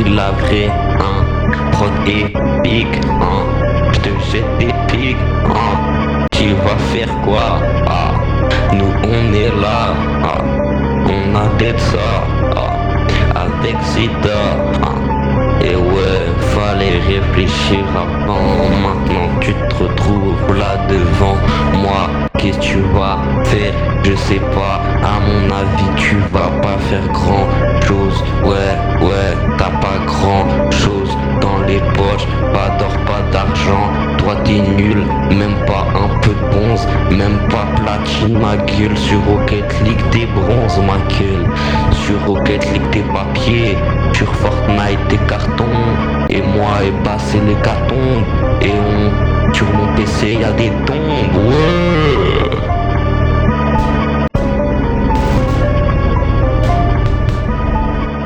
la vraie, hein. Prod épique, hein. J'te jette des pics, hein. Tu vas faire quoi, ah. Nous on est là, ah. On a d'être ça, ah. Avec Zeta, ah. Et ouais, fallait réfléchir avant. Maintenant tu te retrouves là devant moi. Qu'est-ce que tu vas faire? Je sais pas. À mon avis tu vas pas faire grand chose. Ouais, t'as pas grand chose dans les poches. Pas d'or, pas d'argent. Toi t'es nul, même pas un peu de bronze. Même pas platine ma gueule. Sur Rocket League t'es bronze ma gueule. Sur Rocket League t'es papier. Sur Fortnite t'es carton. Et moi et bah c'est l'hécatombe. Et sur mon PC y'a des tombes. Ouais.